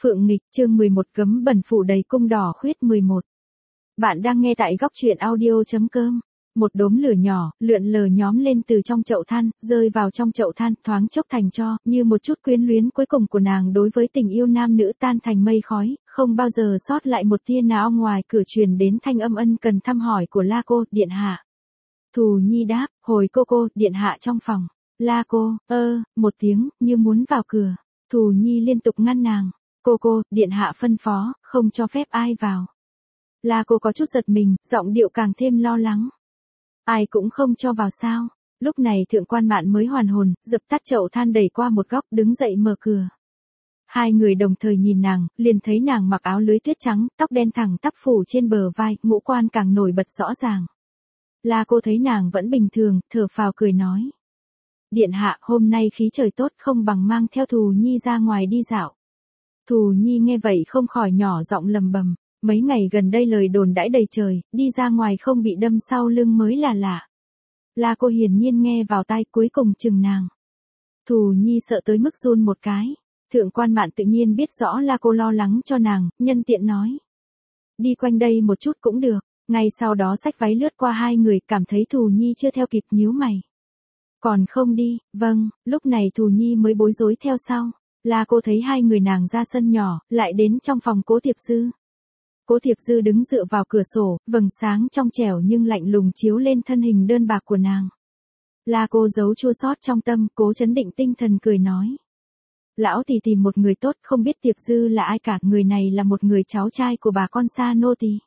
Phượng Nghịch, chương 11, gấm bẩn phủ đầy cung đỏ khuyết 11. Bạn đang nghe tại góc truyện audio.com. Một đốm lửa nhỏ, lượn lờ nhóm lên từ trong chậu than, rơi vào trong chậu than, thoáng chốc thành tro, như một chút quyến luyến cuối cùng của nàng đối với tình yêu nam nữ tan thành mây khói, không bao giờ sót lại một tia nào. Ngoài cửa truyền đến thanh âm ân cần thăm hỏi của La cô, điện hạ. Thù Nhi đáp, hồi cô, điện hạ trong phòng. La cô, một tiếng, như muốn vào cửa. Thù Nhi liên tục ngăn nàng. Cô, điện hạ phân phó, không cho phép ai vào. La cô có chút giật mình, giọng điệu càng thêm lo lắng. Ai cũng không cho vào sao? Lúc này Thượng Quan Mạn mới hoàn hồn, dập tắt chậu than đẩy qua một góc, đứng dậy mở cửa. Hai người đồng thời nhìn nàng, liền thấy nàng mặc áo lưới tuyết trắng, tóc đen thẳng tắp phủ trên bờ vai, ngũ quan càng nổi bật rõ ràng. La cô thấy nàng vẫn bình thường, thở phào cười nói. Điện hạ, hôm nay khí trời tốt, không bằng mang theo Thù Nhi ra ngoài đi dạo. Thù Nhi nghe vậy không khỏi nhỏ giọng lầm bầm. Mấy ngày gần đây lời đồn đãi đầy trời, đi ra ngoài không bị đâm sau lưng mới là lạ. La cô hiển nhiên nghe vào tai, cuối cùng chừng nàng. Thù Nhi sợ tới mức run một cái. Thượng Quan Mạn tự nhiên biết rõ La cô lo lắng cho nàng, nhân tiện nói. Đi quanh đây một chút cũng được. Ngay sau đó xách váy lướt qua hai người, cảm thấy Thù Nhi chưa theo kịp, nhíu mày. Còn không đi? Vâng. Lúc này Thù Nhi mới bối rối theo sau. La cô thấy hai người nàng ra sân nhỏ, lại đến trong phòng Cố Tiệp Dư. Cố Tiệp Dư đứng dựa vào cửa sổ, vầng sáng trong trẻo nhưng lạnh lùng chiếu lên thân hình đơn bạc của nàng. La cô giấu chua xót trong tâm, cố trấn định tinh thần cười nói. Lão tỷ tìm một người tốt, không biết Tiệp Dư là ai cả, người này là một người cháu trai của bà con Sa nô tỳ.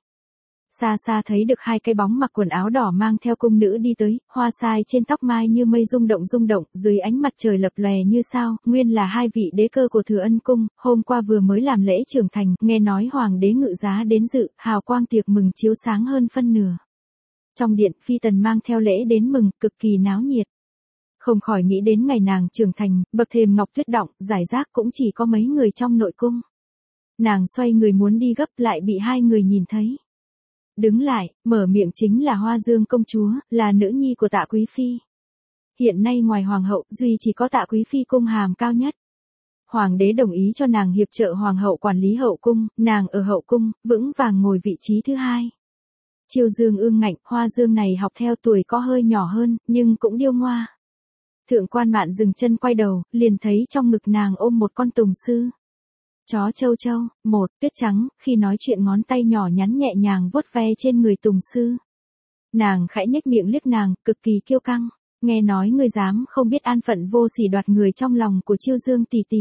Xa xa thấy được hai cái bóng mặc quần áo đỏ mang theo cung nữ đi tới, hoa sai trên tóc mai như mây rung động, dưới ánh mặt trời lập lòe như sao, nguyên là hai vị đế cơ của Thừa Ân cung, hôm qua vừa mới làm lễ trưởng thành, nghe nói hoàng đế ngự giá đến dự, hào quang tiệc mừng chiếu sáng hơn phân nửa. Trong điện, phi tần mang theo lễ đến mừng, cực kỳ náo nhiệt. Không khỏi nghĩ đến ngày nàng trưởng thành, bậc thềm ngọc tuyết động, giải rác cũng chỉ có mấy người trong nội cung. Nàng xoay người muốn đi gấp, lại bị hai người nhìn thấy. Đứng lại, mở miệng chính là Hoa Dương công chúa, là nữ nhi của Tạ quý phi. Hiện nay ngoài hoàng hậu, duy chỉ có Tạ quý phi cung hàm cao nhất. Hoàng đế đồng ý cho nàng hiệp trợ hoàng hậu quản lý hậu cung, nàng ở hậu cung, vững vàng ngồi vị trí thứ hai. Chiêu Dương ương ngạnh, Hoa Dương này học theo tuổi có hơi nhỏ hơn, nhưng cũng điêu ngoa. Thượng Quan Mạn dừng chân quay đầu, liền thấy trong ngực nàng ôm một con tùng sư. Chó châu châu, một, tuyết trắng, khi nói chuyện ngón tay nhỏ nhắn nhẹ nhàng vuốt ve trên người tùng sư. Nàng khẽ nhếch miệng liếc nàng, cực kỳ kiêu căng, nghe nói ngươi dám không biết an phận vô sỉ đoạt người trong lòng của Chiêu Dương tỷ tỷ.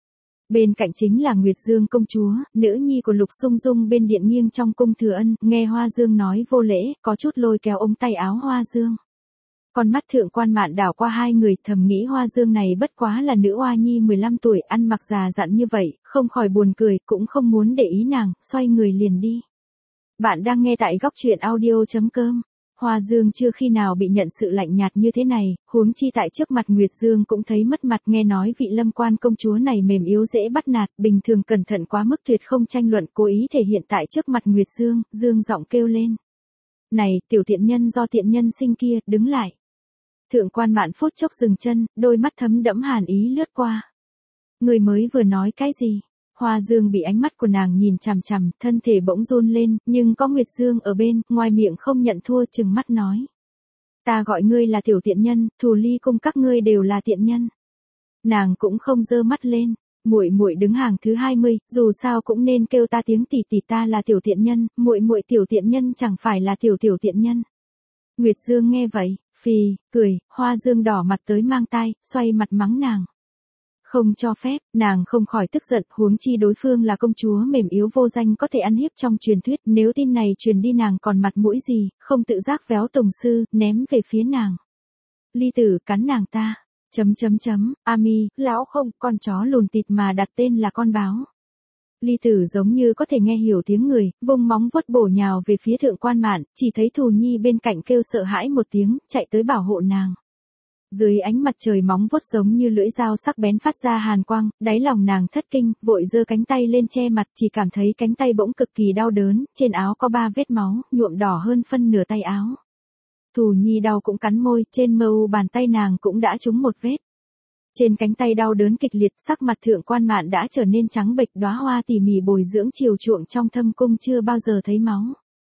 Bên cạnh chính là Nguyệt Dương công chúa, nữ nhi của Lục Sung Dung bên điện nghiêng trong cung Thừa Ân, nghe Hoa Dương nói vô lễ, có chút lôi kéo ống tay áo Hoa Dương. Con mắt Thượng Quan Mạn đảo qua hai người, thầm nghĩ Hoa Dương này bất quá là nữ oa nhi 15 tuổi, ăn mặc già dặn như vậy, không khỏi buồn cười, cũng không muốn để ý nàng, xoay người liền đi. Bạn đang nghe tại góc truyện audio.com. Hoa Dương chưa khi nào bị nhận sự lạnh nhạt như thế này, huống chi tại trước mặt Nguyệt Dương cũng thấy mất mặt, nghe nói vị Lâm Quan công chúa này mềm yếu dễ bắt nạt, bình thường cẩn thận quá mức tuyệt không tranh luận, cố ý thể hiện tại trước mặt Nguyệt Dương, Dương giọng kêu lên. Này, tiểu tiện nhân do tiện nhân sinh kia, đứng lại. Thượng Quan Mạn phút chốc dừng chân, đôi mắt thấm đẫm hàn ý lướt qua. Người mới vừa nói cái gì? Hoa Dương bị ánh mắt của nàng nhìn chằm chằm, thân thể bỗng run lên, nhưng có Nguyệt Dương ở bên, ngoài miệng không nhận thua, trừng mắt nói. Ta gọi ngươi là tiểu tiện nhân, Thù Ly cung các ngươi đều là tiện nhân. Nàng cũng không giơ mắt lên, muội đứng hàng thứ 20, dù sao cũng nên kêu ta tiếng tỷ tỷ, ta là tiểu tiện nhân, muội tiểu tiện nhân chẳng phải là tiểu tiện nhân. Nguyệt Dương nghe vậy, phì, cười, Hoa Dương đỏ mặt tới mang tai, xoay mặt mắng nàng. Không cho phép, nàng không khỏi tức giận, huống chi đối phương là công chúa mềm yếu vô danh có thể ăn hiếp trong truyền thuyết, nếu tin này truyền đi nàng còn mặt mũi gì, không tự giác véo tùng sư, ném về phía nàng. Ly tử cắn nàng ta, Ami, lão không, con chó lùn tịt mà đặt tên là con báo. Ly tử giống như có thể nghe hiểu tiếng người, vung móng vuốt bổ nhào về phía Thượng Quan Mạn, chỉ thấy Thù Nhi bên cạnh kêu sợ hãi một tiếng, chạy tới bảo hộ nàng. Dưới ánh mặt trời móng vuốt giống như lưỡi dao sắc bén phát ra hàn quang, đáy lòng nàng thất kinh, vội giơ cánh tay lên che mặt, chỉ cảm thấy cánh tay bỗng cực kỳ đau đớn, trên áo có 3 vết máu, nhuộm đỏ hơn phân nửa tay áo. Thù Nhi đau cũng cắn môi, trên mờ u bàn tay nàng cũng đã trúng một vết. Trên cánh tay đau đớn kịch liệt, sắc mặt Thượng Quan Mạn đã trở nên trắng bệch, đóa hoa tỉ mỉ bồi dưỡng chiều chuộng trong thâm cung chưa bao giờ thấy máu.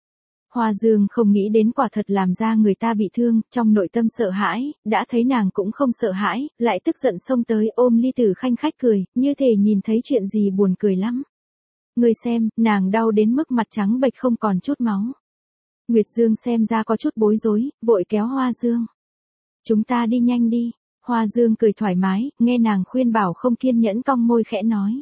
Hoa Dương không nghĩ đến quả thật làm ra người ta bị thương, trong nội tâm sợ hãi, đã thấy nàng cũng không sợ hãi, lại tức giận xông tới ôm Ly Tử Khanh khách cười, như thể nhìn thấy chuyện gì buồn cười lắm. Ngươi xem, nàng đau đến mức mặt trắng bệch không còn chút máu. Nguyệt Dương xem ra có chút bối rối, vội kéo Hoa Dương. Chúng ta đi nhanh đi. Hoa Dương cười thoải mái, nghe nàng khuyên bảo không kiên nhẫn cong môi khẽ nói.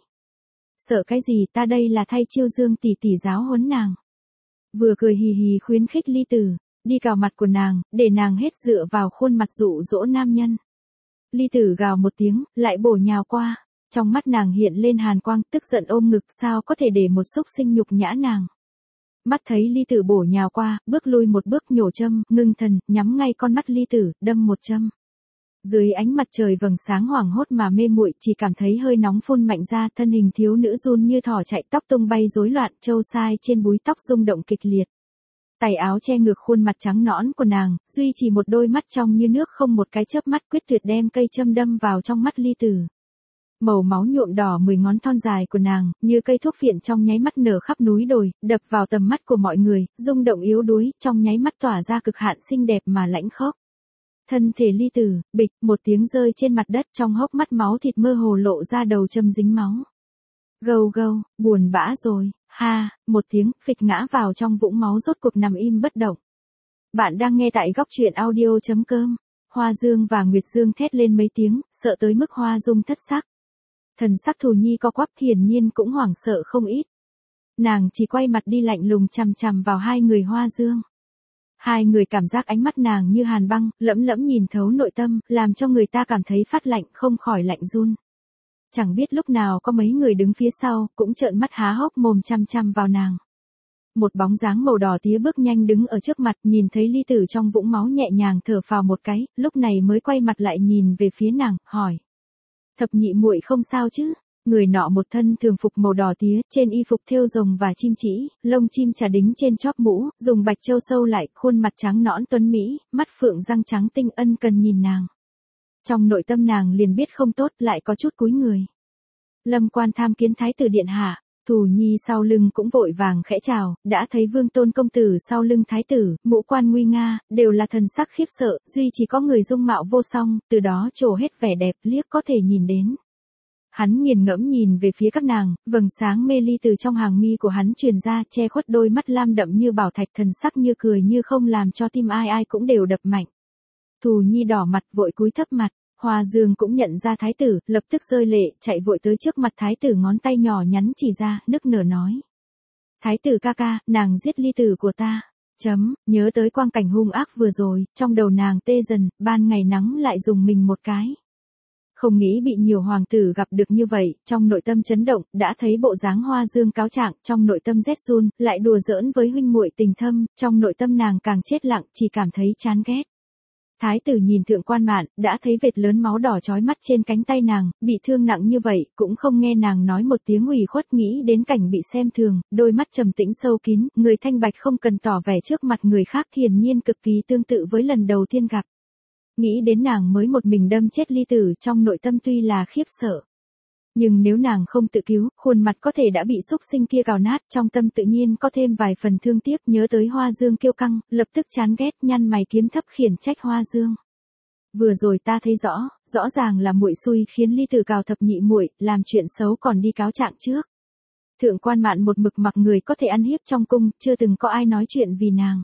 Sợ cái gì, ta đây là thay Chiêu Dương tỷ tỷ giáo huấn nàng. Vừa cười hì hì khuyến khích Ly Tử, đi cào mặt của nàng, để nàng hết dựa vào khuôn mặt dụ dỗ nam nhân. Ly Tử gào một tiếng, lại bổ nhào qua, trong mắt nàng hiện lên hàn quang, tức giận ôm ngực, sao có thể để một xúc sinh nhục nhã nàng. Mắt thấy Ly Tử bổ nhào qua, bước lui một bước nhổ châm, ngưng thần, nhắm ngay con mắt Ly Tử, đâm một châm. Dưới ánh mặt trời vầng sáng hoảng hốt mà mê muội, chỉ cảm thấy hơi nóng phun mạnh ra, thân hình thiếu nữ run như thỏ chạy, tóc tung bay rối loạn, châu sai trên búi tóc rung động kịch liệt. Tay áo che ngược khuôn mặt trắng nõn của nàng, duy trì một đôi mắt trong như nước không một cái chớp mắt, quyết tuyệt đem cây châm đâm vào trong mắt Ly Tử. Màu máu nhuộm đỏ 10 ngón thon dài của nàng, như cây thuốc phiện trong nháy mắt nở khắp núi đồi, đập vào tầm mắt của mọi người, rung động yếu đuối, trong nháy mắt tỏa ra cực hạn xinh đẹp mà lãnh khốc. Thân thể Ly Tử, bịch, một tiếng rơi trên mặt đất, trong hốc mắt máu thịt mơ hồ lộ ra đầu châm dính máu. Gâu gâu, buồn bã rồi, ha, một tiếng, phịch ngã vào trong vũng máu rốt cuộc nằm im bất động. Bạn đang nghe tại góc truyện audio.com. Hoa Dương và Nguyệt Dương thét lên mấy tiếng, sợ tới mức Hoa Dung thất sắc. Thần sắc Thù Nhi co quắp, hiển nhiên cũng hoảng sợ không ít. Nàng chỉ quay mặt đi lạnh lùng chằm chằm vào hai người Hoa Dương. Hai người cảm giác ánh mắt nàng như hàn băng, lẫm lẫm nhìn thấu nội tâm, làm cho người ta cảm thấy phát lạnh, không khỏi lạnh run. Chẳng biết lúc nào có mấy người đứng phía sau, cũng trợn mắt há hốc mồm chăm chăm vào nàng. Một bóng dáng màu đỏ tía bước nhanh đứng ở trước mặt, nhìn thấy Ly Tử trong vũng máu nhẹ nhàng thở phào một cái, lúc này mới quay mặt lại nhìn về phía nàng, hỏi. Thập nhị muội không sao chứ? Người nọ một thân thường phục màu đỏ tía, trên y phục thêu rồng và chim chỉ, lông chim trà đính trên chóp mũ, dùng bạch châu sâu lại, khuôn mặt trắng nõn tuấn mỹ, mắt phượng răng trắng tinh, ân cần nhìn nàng. Trong nội tâm nàng liền biết không tốt, lại có chút cúi người. Lâm quan tham kiến thái tử điện hạ. Thù Nhi sau lưng cũng vội vàng khẽ chào, đã thấy Vương Tôn công tử sau lưng thái tử, ngũ quan nguy nga, đều là thần sắc khiếp sợ, duy chỉ có người dung mạo vô song, từ đó trổ hết vẻ đẹp liếc có thể nhìn đến. Hắn nghiền ngẫm nhìn về phía các nàng, vầng sáng mê ly từ trong hàng mi của hắn truyền ra, che khuất đôi mắt lam đậm như bảo thạch, thần sắc như cười như không, làm cho tim ai ai cũng đều đập mạnh. Thù Nhi đỏ mặt vội cúi thấp mặt. Hoa Dương cũng nhận ra thái tử, lập tức rơi lệ, chạy vội tới trước mặt thái tử, ngón tay nhỏ nhắn chỉ ra, nức nở nói. Thái tử ca ca, nàng giết Ly Tử của ta. Nhớ tới quang cảnh hung ác vừa rồi, trong đầu nàng tê dần, ban ngày nắng lại dùng mình một cái. Không nghĩ bị nhiều hoàng tử gặp được như vậy, trong nội tâm chấn động, đã thấy bộ dáng Hoa Dương cáo trạng, trong nội tâm rét run, lại đùa giỡn với huynh muội tình thâm, trong nội tâm nàng càng chết lặng, chỉ cảm thấy chán ghét. Thái tử nhìn Thượng Quan Mạn, đã thấy vệt lớn máu đỏ chói mắt trên cánh tay nàng, bị thương nặng như vậy, cũng không nghe nàng nói một tiếng ủy khuất, nghĩ đến cảnh bị xem thường, đôi mắt trầm tĩnh sâu kín, người thanh bạch không cần tỏ vẻ trước mặt người khác, hiển nhiên cực kỳ tương tự với lần đầu tiên gặp. Nghĩ đến nàng mới một mình đâm chết Ly Tử, trong nội tâm tuy là khiếp sợ. Nhưng nếu nàng không tự cứu, khuôn mặt có thể đã bị xúc sinh kia cào nát, trong tâm tự nhiên có thêm vài phần thương tiếc, nhớ tới Hoa Dương kiêu căng, lập tức chán ghét, nhăn mày kiếm thấp khiển trách Hoa Dương. Vừa rồi ta thấy rõ ràng là muội xui khiến Ly Tử cào thập nhị muội, làm chuyện xấu còn đi cáo trạng trước. Thượng Quan Mạn một mực mặc người có thể ăn hiếp trong cung, chưa từng có ai nói chuyện vì nàng.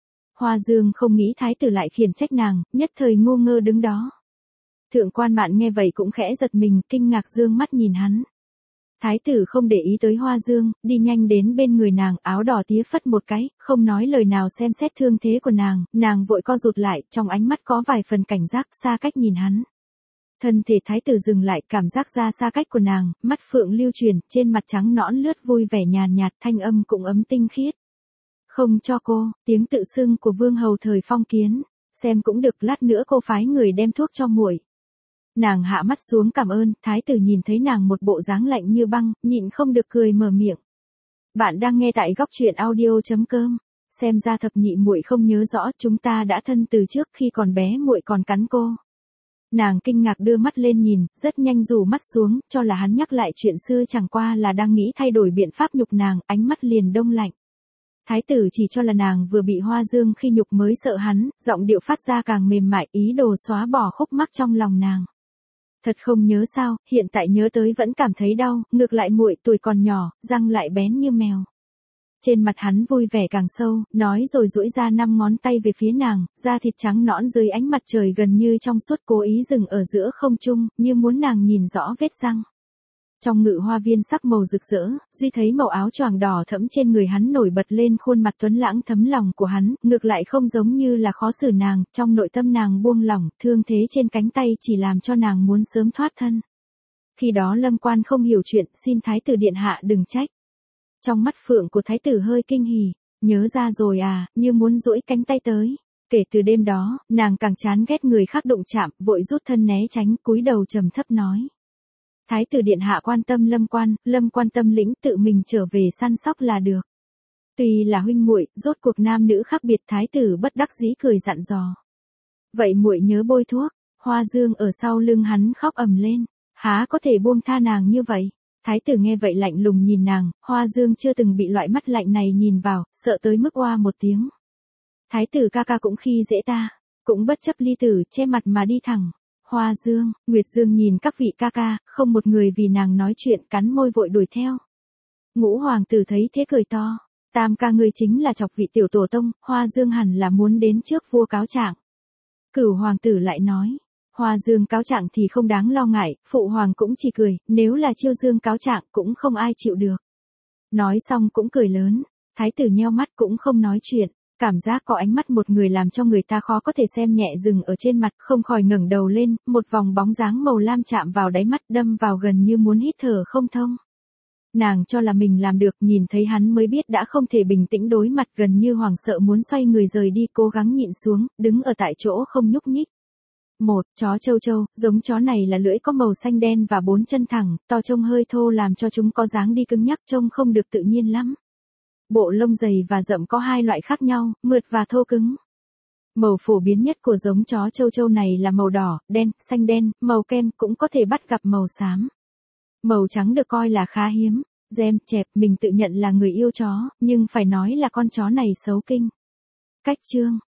Hoa Dương không nghĩ thái tử lại khiển trách nàng, nhất thời ngu ngơ đứng đó. Thượng Quan Mạn nghe vậy cũng khẽ giật mình, kinh ngạc dương mắt nhìn hắn. Thái tử không để ý tới Hoa Dương, đi nhanh đến bên người nàng, áo đỏ tía phất một cái, không nói lời nào xem xét thương thế của nàng vội co rụt lại, trong ánh mắt có vài phần cảnh giác, xa cách nhìn hắn. Thân thể thái tử dừng lại, cảm giác ra xa cách của nàng, mắt phượng lưu chuyển, trên mặt trắng nõn lướt vui vẻ nhàn nhạt, thanh âm cũng ấm tinh khiết. Không cho cô, tiếng tự xưng của vương hầu thời phong kiến, xem cũng được, lát nữa cô phái người đem thuốc cho muội. Nàng hạ mắt xuống cảm ơn, thái tử nhìn thấy nàng một bộ dáng lạnh như băng, nhịn không được cười mở miệng. Bạn đang nghe tại góc truyện audio.com. Xem ra thập nhị muội không nhớ rõ, chúng ta đã thân từ trước, khi còn bé muội còn cắn cô. Nàng kinh ngạc đưa mắt lên nhìn, rất nhanh rủ mắt xuống, cho là hắn nhắc lại chuyện xưa chẳng qua là đang nghĩ thay đổi biện pháp nhục nàng, ánh mắt liền đông lạnh. Thái tử chỉ cho là nàng vừa bị Hoa Dương khi nhục mới sợ hắn, giọng điệu phát ra càng mềm mại, ý đồ xóa bỏ khúc mắc trong lòng nàng. Thật không nhớ sao, hiện tại nhớ tới vẫn cảm thấy đau, ngược lại muội tuổi còn nhỏ, răng lại bén như mèo. Trên mặt hắn vui vẻ càng sâu, nói rồi duỗi ra 5 ngón tay về phía nàng, da thịt trắng nõn dưới ánh mặt trời gần như trong suốt, cố ý dừng ở giữa không trung, như muốn nàng nhìn rõ vết răng. Trong ngự hoa viên sắc màu rực rỡ, duy thấy màu áo choàng đỏ thẫm trên người hắn nổi bật lên khuôn mặt tuấn lãng thấm lòng của hắn, ngược lại không giống như là khó xử nàng, trong nội tâm nàng buông lỏng, thương thế trên cánh tay chỉ làm cho nàng muốn sớm thoát thân. Khi đó Lâm Quan không hiểu chuyện, xin Thái tử điện hạ đừng trách. Trong mắt phượng của Thái tử hơi kinh hỉ, nhớ ra rồi à, như muốn duỗi cánh tay tới. Kể từ đêm đó, nàng càng chán ghét người khác đụng chạm, vội rút thân né tránh, cúi đầu trầm thấp nói. Thái tử điện hạ quan tâm Lâm Quan tâm lĩnh tự mình trở về săn sóc là được. Tuy là huynh muội, rốt cuộc nam nữ khác biệt, thái tử bất đắc dĩ cười dặn dò. Vậy muội nhớ bôi thuốc. Hoa Dương ở sau lưng hắn khóc ầm lên, há có thể buông tha nàng như vậy. Thái tử nghe vậy lạnh lùng nhìn nàng, Hoa Dương chưa từng bị loại mắt lạnh này nhìn vào, sợ tới mức oa một tiếng. Thái tử ca ca cũng khi dễ ta, cũng bất chấp ly tử, che mặt mà đi thẳng. Hoa Dương, Nguyệt Dương nhìn các vị ca ca, không một người vì nàng nói chuyện, cắn môi vội đuổi theo. Ngũ hoàng tử thấy thế cười to, Tam ca ngươi chính là chọc vị tiểu tổ tông, Hoa Dương hẳn là muốn đến trước vua cáo trạng. Cửu hoàng tử lại nói, Hoa Dương cáo trạng thì không đáng lo ngại, phụ hoàng cũng chỉ cười, nếu là Chiêu Dương cáo trạng cũng không ai chịu được. Nói xong cũng cười lớn, thái tử nheo mắt cũng không nói chuyện. Cảm giác có ánh mắt một người làm cho người ta khó có thể xem nhẹ dừng ở trên mặt, không khỏi ngẩng đầu lên, một vòng bóng dáng màu lam chạm vào đáy mắt, đâm vào gần như muốn hít thở không thông. Nàng cho là mình làm được, nhìn thấy hắn mới biết đã không thể bình tĩnh đối mặt, gần như hoảng sợ muốn xoay người rời đi, cố gắng nhịn xuống, đứng ở tại chỗ không nhúc nhích. Một, chó châu châu, giống chó này là lưỡi có màu xanh đen và 4 chân thẳng, to trông hơi thô làm cho chúng có dáng đi cứng nhắc, trông không được tự nhiên lắm. Bộ lông dày và rậm có 2 loại khác nhau, mượt và thô cứng. Màu phổ biến nhất của giống chó châu châu này là màu đỏ, đen, xanh đen, màu kem, cũng có thể bắt gặp màu xám. Màu trắng được coi là khá hiếm. Gem, chẹp, mình tự nhận là người yêu chó, nhưng phải nói là con chó này xấu kinh. Cách chương